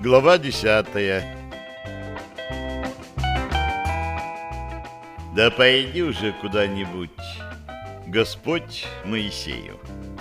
Глава 10. Да пойди уже куда-нибудь, Господь Моисею.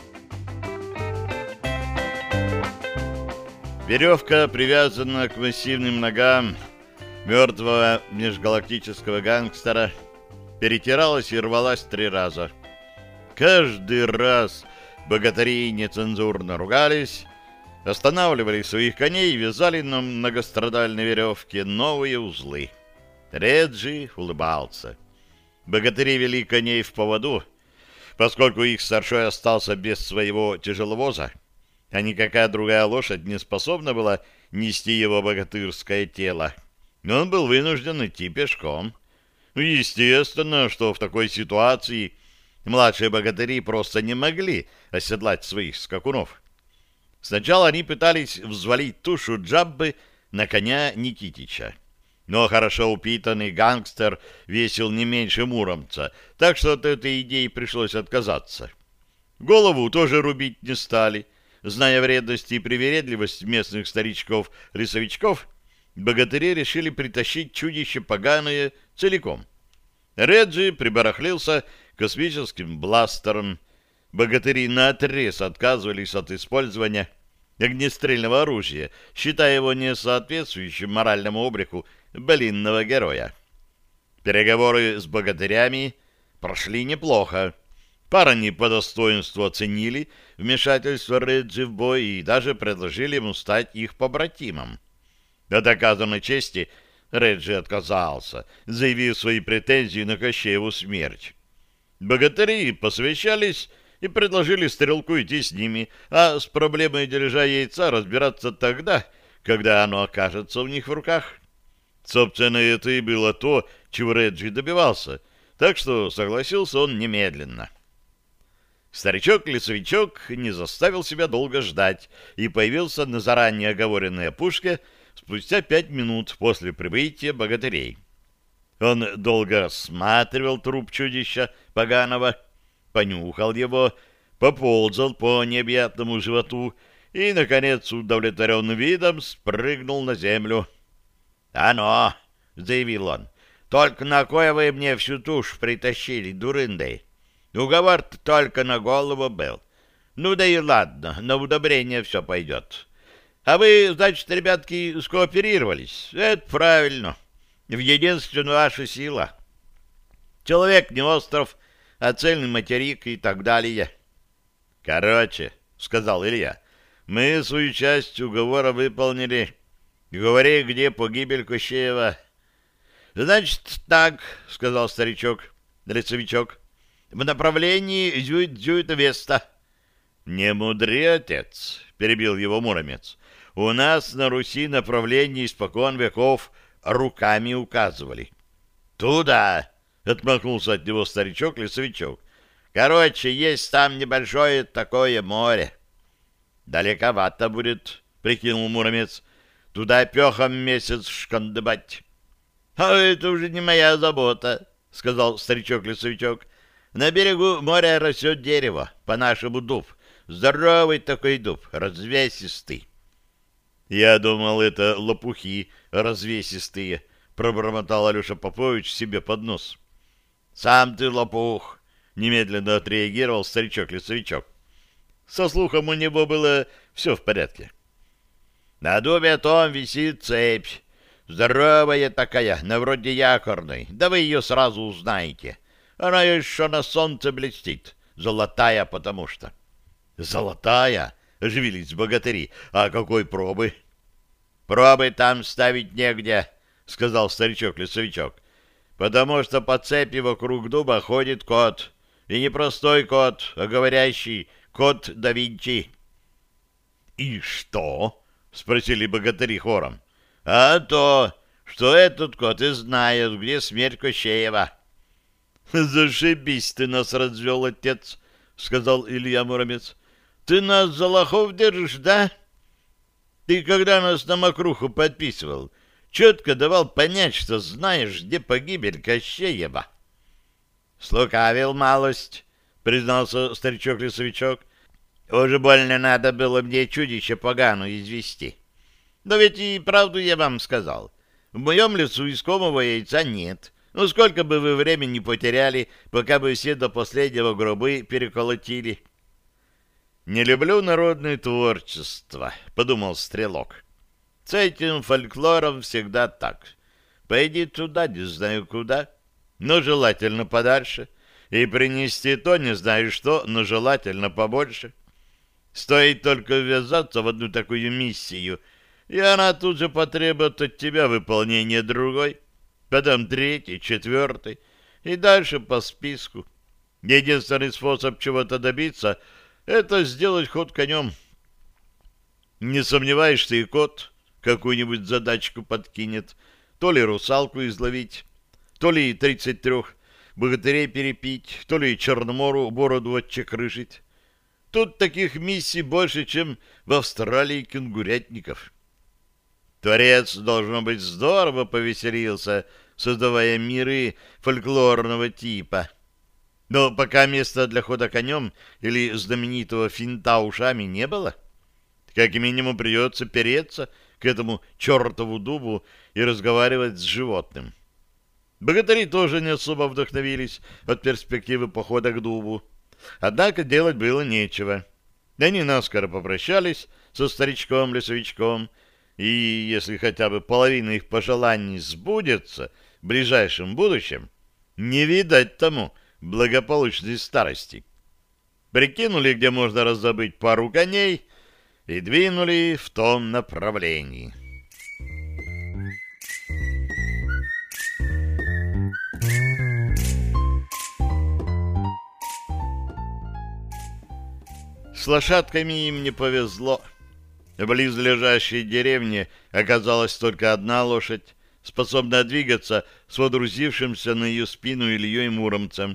Веревка привязана к массивным ногам мертвого межгалактического гангстера, перетиралась и рвалась 3 раза. Каждый раз богатыри нецензурно ругались, останавливали своих коней и вязали на многострадальной веревке новые узлы. Реджи улыбался. Богатыри вели коней в поводу, поскольку их старшой остался без своего тяжеловоза, а никакая другая лошадь не способна была нести его богатырское тело. Но он был вынужден идти пешком. Естественно, что в такой ситуации младшие богатыри просто не могли оседлать своих скакунов. Сначала они пытались взвалить тушу Джаббы на коня Никитича. Но хорошо упитанный гангстер весил не меньше Муромца, так что от этой идеи пришлось отказаться. Голову тоже рубить не стали. Зная вредность и привередливость местных старичков-лесовичков, богатыри решили притащить чудище поганое целиком. Реджи прибарахлился космическим бластером. Богатыри наотрез отказывались от использования огнестрельного оружия, считая его несоответствующим моральному облику былинного героя. Переговоры с богатырями прошли неплохо. Парни по достоинству оценили вмешательство Реджи в бой и даже предложили ему стать их побратимом. От оказанной чести Реджи отказался, заявив свои претензии на Кощееву смерть. Богатыри посовещались и предложили стрелку идти с ними, а с проблемой дележа яйца разбираться тогда, когда оно окажется у них в руках. Собственно, это и было то, чего Реджи добивался, так что согласился он немедленно. Старичок-лесовичок не заставил себя долго ждать и появился на заранее оговоренной опушке спустя 5 минут после прибытия богатырей. Он долго рассматривал труп чудища поганого, понюхал его, поползал по необъятному животу и, наконец, с удовлетворенным видом спрыгнул на землю. «Оно!» — заявил он. «Только на кое вы мне всю тушь притащили, дурындой? Уговор-то только на голову был. Ну да и ладно, на удобрение все пойдет. А вы, значит, ребятки, скооперировались? Это правильно. В единственную вашу сила. Человек не остров, а цельный материк и так далее». «Короче», — сказал Илья, — «мы свою часть уговора выполнили. Говори, где погибель Кощеева». «Значит, так», — сказал старичок-лесовичок, — «в направлении Зюит-Веста». «Не мудри, отец», — перебил его Муромец. «У нас на Руси направление испокон веков руками указывали». «Туда!» — отмахнулся от него старичок-лесовичок. «Короче, есть там небольшое такое море». «Далековато будет», — прикинул Муромец. «Туда пехом месяц шкандыбать». «А это уже не моя забота», — сказал старичок-лесовичок. «На берегу моря растет дерево, по-нашему дуб. Здоровый такой дуб, развесистый». «Я думал, это лопухи развесистые», — пробормотал Алеша Попович себе под нос. «Сам ты лопух», — немедленно отреагировал старичок-лесовичок. Со слухом у него было все в порядке. «На дубе том висит цепь. Здоровая такая, на вроде якорной. Да вы ее сразу узнаете. Она еще на солнце блестит. Золотая потому что». «Золотая?» — оживились богатыри. «А какой пробы?» «Пробы там ставить негде», — сказал старичок-лесовичок. «Потому что по цепи вокруг дуба ходит кот. И не простой кот, а говорящий кот да Винчи». «И что?» — спросили богатыри хором. «А то, что этот кот и знает, где смерть Кощеева». «Зашибись ты нас развел, отец», — сказал Илья Муромец. «Ты нас за лохов держишь, да? Ты, когда нас на мокруху подписывал, четко давал понять, что знаешь, где погибель Кощеева». «Слукавил малость», — признался старичок-лесовичок. «Уже больно надо было мне чудище погану извести». Но ведь и правду я вам сказал. В моем лесу искомого яйца нет. Ну, сколько бы вы времени потеряли, пока бы все до последнего гробы переколотили. «Не люблю народное творчество», — подумал Стрелок. «С этим фольклором всегда так. Пойди туда, не знаю куда, но желательно подальше, и принести то, не знаю что, но желательно побольше. Стоит только ввязаться в одну такую миссию, и она тут же потребует от тебя выполнения другой, потом третий, четвертый, и дальше по списку. Единственный способ чего-то добиться — это сделать ход конем. Не сомневаешься, и кот какую-нибудь задачку подкинет, то ли русалку изловить, то ли 33 богатырей перепить, то ли Черномору бороду отчекрыжить. Тут таких миссий больше, чем в Австралии кенгурятников. Творец, должно быть, здорово повеселился, создавая миры фольклорного типа. Но пока места для хода конем или знаменитого финта ушами не было, как минимум придется переться к этому чертову дубу и разговаривать с животным. Богатыри тоже не особо вдохновились от перспективы похода к дубу. Однако делать было нечего. Они наскоро попрощались со старичком-лесовичком, и если хотя бы половина их пожеланий сбудется в ближайшем будущем, не видать тому благополучной старости. Прикинули, где можно раздобыть пару коней, и двинули в том направлении. С лошадками им не повезло. В близлежащей деревне оказалась только одна лошадь, способная двигаться с водрузившимся на ее спину Ильей Муромцем.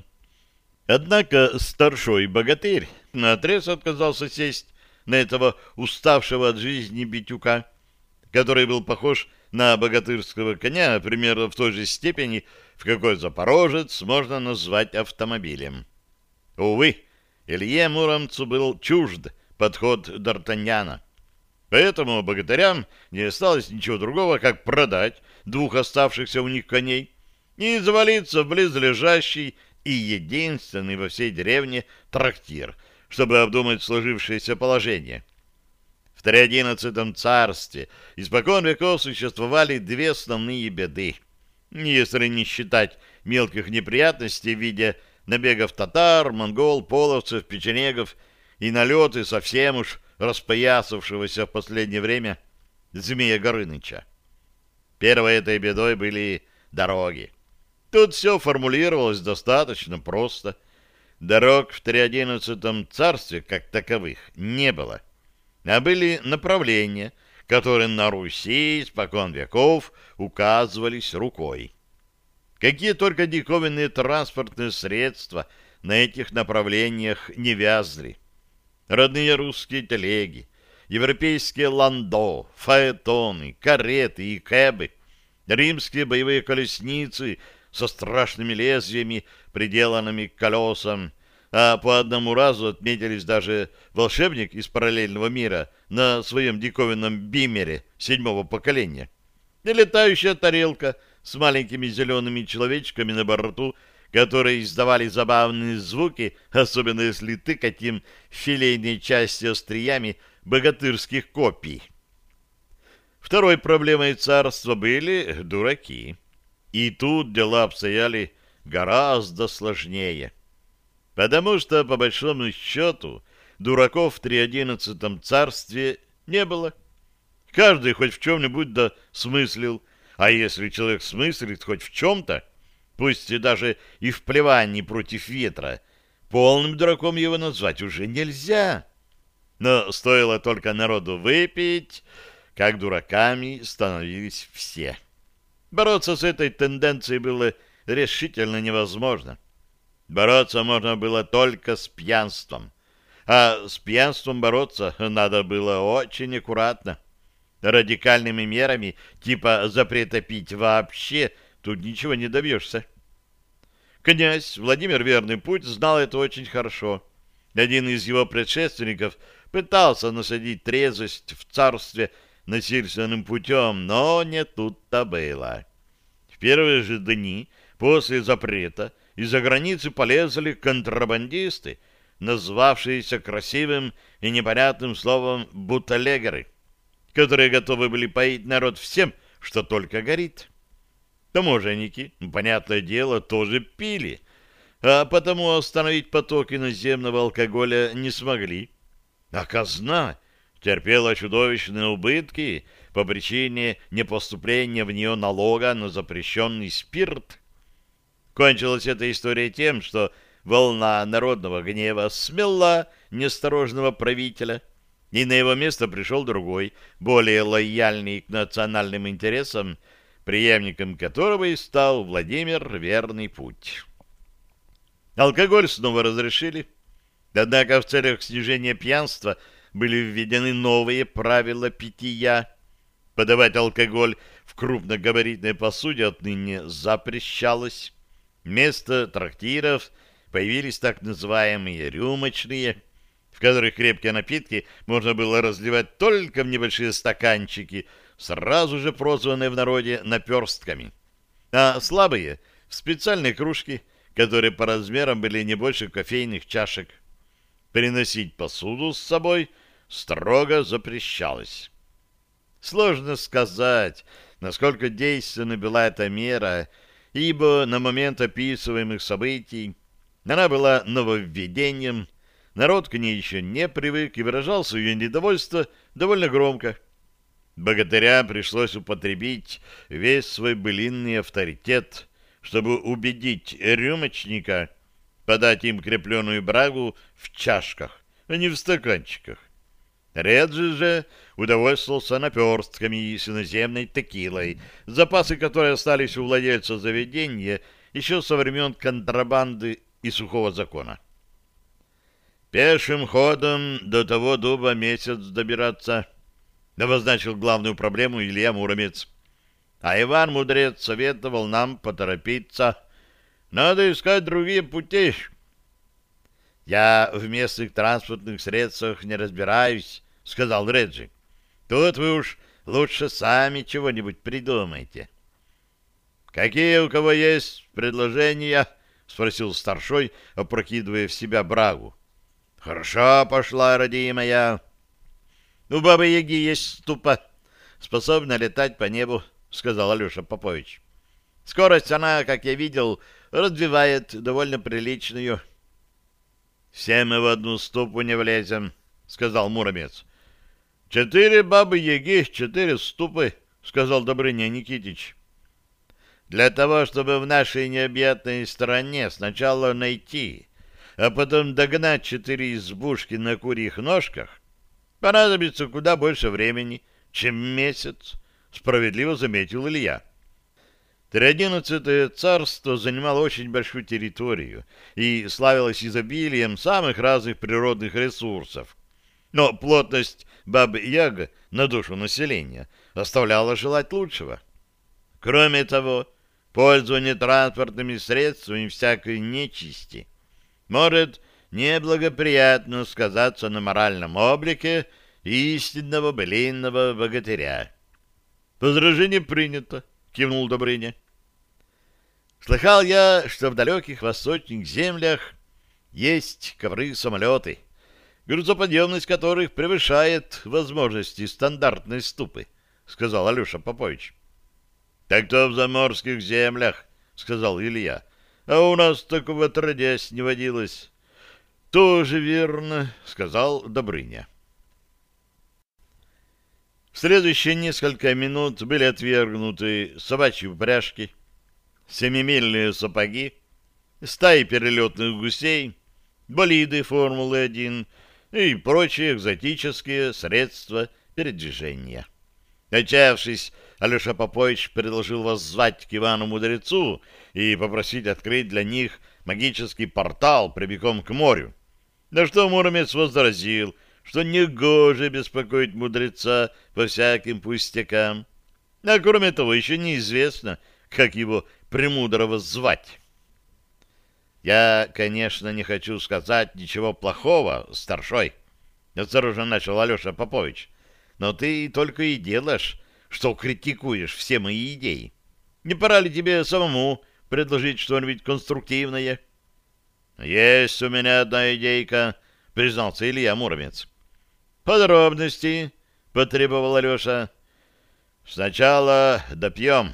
Однако старшой богатырь наотрез отказался сесть на этого уставшего от жизни битюка, который был похож на богатырского коня примерно в той же степени, в какой запорожец можно назвать автомобилем. Увы, Илье Муромцу был чужд подход Д'Артаньяна. Поэтому богатырям не осталось ничего другого, как продать двух оставшихся у них коней и завалиться в близлежащий и единственный во всей деревне трактир, чтобы обдумать сложившееся положение. В XIII царстве испокон веков существовали две основные беды, если не считать мелких неприятностей в виде набегов татар, монгол, половцев, печенегов и налеты совсем уж распоясавшегося в последнее время Змея Горыныча. Первой этой бедой были дороги. Тут все формулировалось достаточно просто. Дорог в XIII царстве как таковых не было, а были направления, которые на Руси испокон веков указывались рукой. Какие только диковинные транспортные средства на этих направлениях не вязли. Родные русские телеги, европейские ландо, фаэтоны, кареты и кэбы, римские боевые колесницы со страшными лезвиями, приделанными к колесам, а по одному разу отметились даже волшебник из параллельного мира на своем диковинном бимере 7-го поколения и летающая тарелка с маленькими зелеными человечками на борту, которые издавали забавные звуки, особенно если тыкать им филейные части остриями богатырских копий. Второй проблемой царства были дураки. И тут дела обстояли гораздо сложнее. Потому что, по большому счету, дураков в XIII царстве не было. Каждый хоть в чем-нибудь да смыслил, а если человек смыслит хоть в чем-то, пусть и даже и в плевании против ветра, полным дураком его назвать уже нельзя. Но стоило только народу выпить, как дураками становились все. Бороться с этой тенденцией было решительно невозможно. Бороться можно было только с пьянством. А с пьянством бороться надо было очень аккуратно. Радикальными мерами, типа запрета пить вообще, тут ничего не добьешься. Князь Владимир Верный Путь знал это очень хорошо. Один из его предшественников пытался насадить трезвость в царстве насильственным путем, но не тут-то было. В первые же дни после запрета из-за границы полезли контрабандисты, назвавшиеся красивым и непонятным словом «буталегеры», которые готовы были поить народ всем, что только горит. Таможенники, понятное дело, тоже пили, а потому остановить поток иноземного алкоголя не смогли. А казна терпела чудовищные убытки по причине непоступления в нее налога на запрещенный спирт. Кончилась эта история тем, что волна народного гнева смела неосторожного правителя, и на его место пришел другой, более лояльный к национальным интересам, преемником которого и стал Владимир Верный Путь. Алкоголь снова разрешили, однако в целях снижения пьянства были введены новые правила питья. Подавать алкоголь в крупногабаритной посуде отныне запрещалось. Вместо трактиров появились так называемые рюмочные, в которых крепкие напитки можно было разливать только в небольшие стаканчики, сразу же прозванные в народе наперстками, а слабые — в специальные кружки, которые по размерам были не больше кофейных чашек. Приносить посуду с собой строго запрещалось. Сложно сказать, насколько действенна была эта мера, ибо на момент описываемых событий она была нововведением, народ к ней еще не привык и выражал свое недовольство довольно громко. Богатыря пришлось употребить весь свой былинный авторитет, чтобы убедить рюмочника подать им крепленную брагу в чашках, а не в стаканчиках. Реджи же удовольствовался наперстками с иноземной текилой, запасы которой остались у владельца заведения еще со времен контрабанды и сухого закона. «Пешим ходом до того дуба месяц добираться», — обозначил главную проблему Илья Муромец. А Иван Мудрец советовал нам поторопиться. Надо искать другие пути. «Я в местных транспортных средствах не разбираюсь», — сказал Реджи. «Тут вы уж лучше сами чего-нибудь придумайте». «Какие у кого есть предложения?» — спросил старшой, опрокидывая в себя брагу. «Хорошо пошла, родимая. У Бабы-Яги есть ступа, способна летать по небу», — сказал Алеша Попович. «Скорость она, как я видел, развивает довольно приличную». «Все мы в одну ступу не влезем», — сказал Муромец. «4 Бабы-Яги, 4 ступы», — сказал Добрыня Никитич. «Для того, чтобы в нашей необъятной стране сначала найти, а потом догнать 4 избушки на курьих ножках, понадобится куда больше времени, чем месяц», — справедливо заметил Илья. 13-е царство занимало очень большую территорию и славилось изобилием самых разных природных ресурсов. Но плотность Бабы-Яга на душу населения оставляла желать лучшего. Кроме того, пользование транспортными средствами всякой нечисти может неблагоприятно сказаться на моральном облике истинного былинного богатыря. «Возражение принято», — кивнул Добрыня. «Слыхал я, что в далеких восточных землях есть ковры-самолеты, грузоподъемность которых превышает возможности стандартной ступы», — сказал Алеша Попович. «Так то в заморских землях», — сказал Илья. «А у нас такого отродясь не водилось». «Тоже верно», — сказал Добрыня. В следующие несколько минут были отвергнуты собачьи упряжки, семимильные сапоги, стаи перелетных гусей, болиды Формулы-1 и прочие экзотические средства передвижения. Отчаявшись, Алеша Попович предложил воззвать к Ивану Мудрецу и попросить открыть для них магический портал прямиком к морю. На что Муромец возразил, что негоже беспокоить мудреца по всяким пустякам. А кроме того, еще неизвестно, как его премудрого звать. «Я, конечно, не хочу сказать ничего плохого, старшой», — осторожно начал Алеша Попович. но ты только и делаешь, что критикуешь все мои идеи. Не пора ли тебе самому предложить что-нибудь конструктивное? — Есть у меня одна идейка, — признался Илья Муромец. — Подробности, — потребовал Алеша. — Сначала допьем.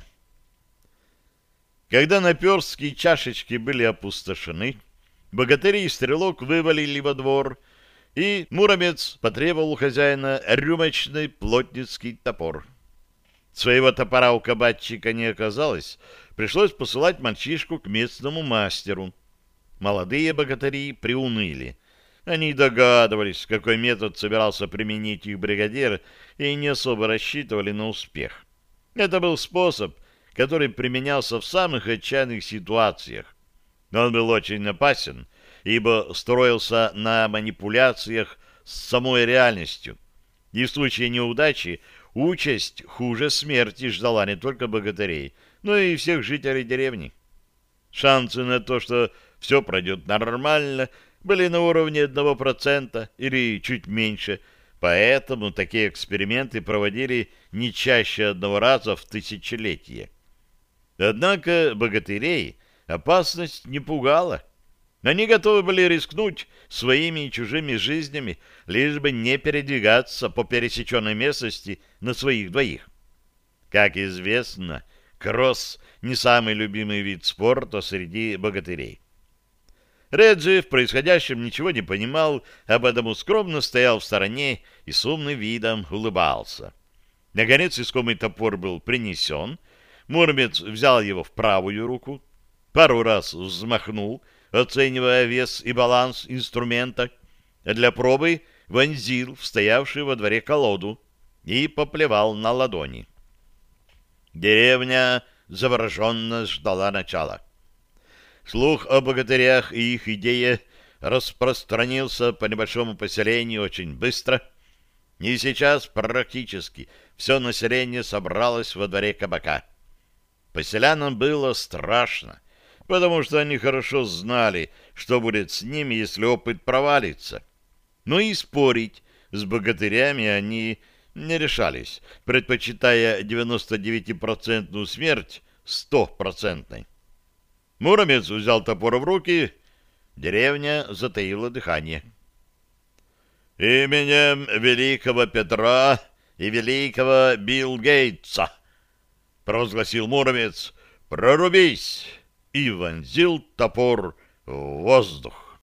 Когда наперстки чашечки были опустошены, богатыри и стрелок вывалили во двор, и Муромец потребовал у хозяина рюмочный плотницкий топор. Своего топора у кабачика не оказалось, пришлось посылать мальчишку к местному мастеру. Молодые богатыри приуныли. Они догадывались, какой метод собирался применить их бригадир, и не особо рассчитывали на успех. Это был способ, который применялся в самых отчаянных ситуациях. Но он был очень опасен, ибо строился на манипуляциях с самой реальностью. И в случае неудачи участь хуже смерти ждала не только богатырей, но и всех жителей деревни. Шансы на то, что все пройдет нормально, были на уровне 1% или чуть меньше, поэтому такие эксперименты проводили не чаще одного раза в тысячелетие. Однако богатырей опасность не пугала. Они готовы были рискнуть своими и чужими жизнями, лишь бы не передвигаться по пересеченной местности на своих двоих. Как известно, кросс — не самый любимый вид спорта среди богатырей. Реджи в происходящем ничего не понимал, а потому скромно стоял в стороне и с умным видом улыбался. Наконец искомый топор был принесен. Муромец взял его в правую руку, пару раз взмахнул, оценивая вес и баланс инструмента, а для пробы вонзил в стоявшую во дворе колоду и поплевал на ладони. Деревня завороженно ждала начала. Слух о богатырях и их идее распространился по небольшому поселению очень быстро, и сейчас практически все население собралось во дворе кабака. Поселянам было страшно, потому что они хорошо знали, что будет с ними, если опыт провалится. Но и спорить с богатырями они не решались, предпочитая 99% смерть 100%. Муромец взял топор в руки, деревня затаила дыхание. «Именем великого Петра и великого Билл Гейтса!» — провозгласил Муромец. «Прорубись!» и вонзил топор в воздух.